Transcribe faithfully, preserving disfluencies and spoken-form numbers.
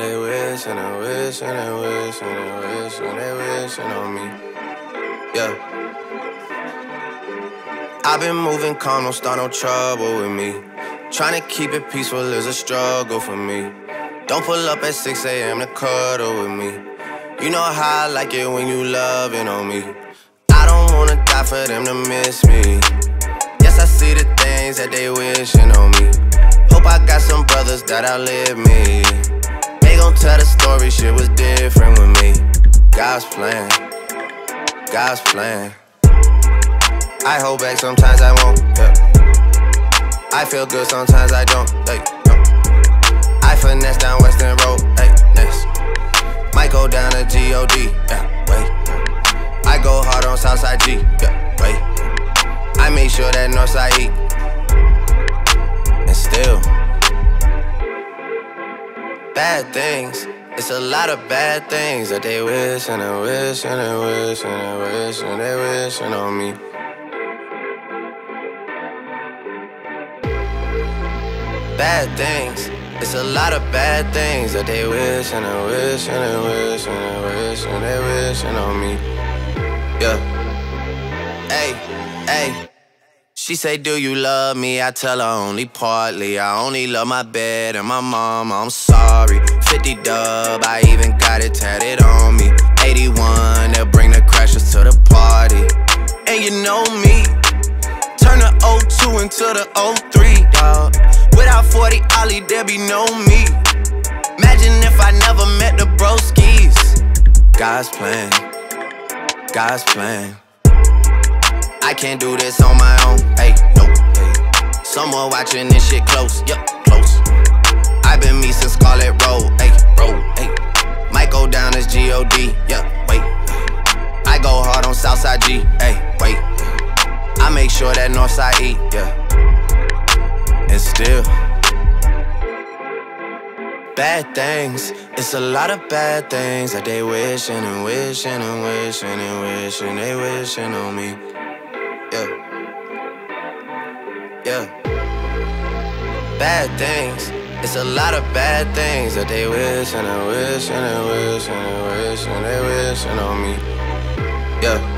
they wishing and wishing and wishing and wishing, they wishing on me. Yeah. I've been moving calm, don't start no trouble with me. Trying to keep it peaceful is a struggle for me. Don't pull up at six A M to cuddle with me. You know how I like it when you loving on me. I don't wanna die for them to miss me. Yes, I see the things that they wishing on me. Hope I got some brothers that outlive me. They gon' tell the story, shit was different with me. God's plan, God's plan. I hold back, sometimes I won't, yeah. I feel good, sometimes I don't, hey, no. I finesse down Western Road, hey, next. Might go down to G O D, yeah, wait. I go hard on Southside G, yeah, wait. I make sure that Northside eat. And still, bad things. It's a lot of bad things that they wishing and wishing and wishing and wishing, they wishing on me. Bad things. It's a lot of bad things that they wishing and wishing and wishing and wishing, they wishing on me. Yeah. Hey, hey. She say, do you love me? I tell her only partly. I only love my bed and my mama, I'm sorry. fifty dub, I even got it tatted on me. eighty-one, they'll bring the crashers to the party. And you know me, turn the oh two into the oh three, dawg. Without forty Ollie, there be no me. Imagine if I never met the broskies. God's plan, God's plan. I can't do this on my own, hey, nope, hey. Someone watching this shit close, yup, close. I've been me since Scarlet Road, hey, road, hey. Might go down as G O D, yeah, wait. I go hard on Southside G, hey, wait. I make sure that Northside eat, yeah. And still, bad things. It's a lot of bad things that they wishing and wishing and wishing and wishing, they wishing on me. Yeah, yeah. Bad things. It's a lot of bad things that they wishing and wishing and wishing and wishing, they wishing on me. Yeah.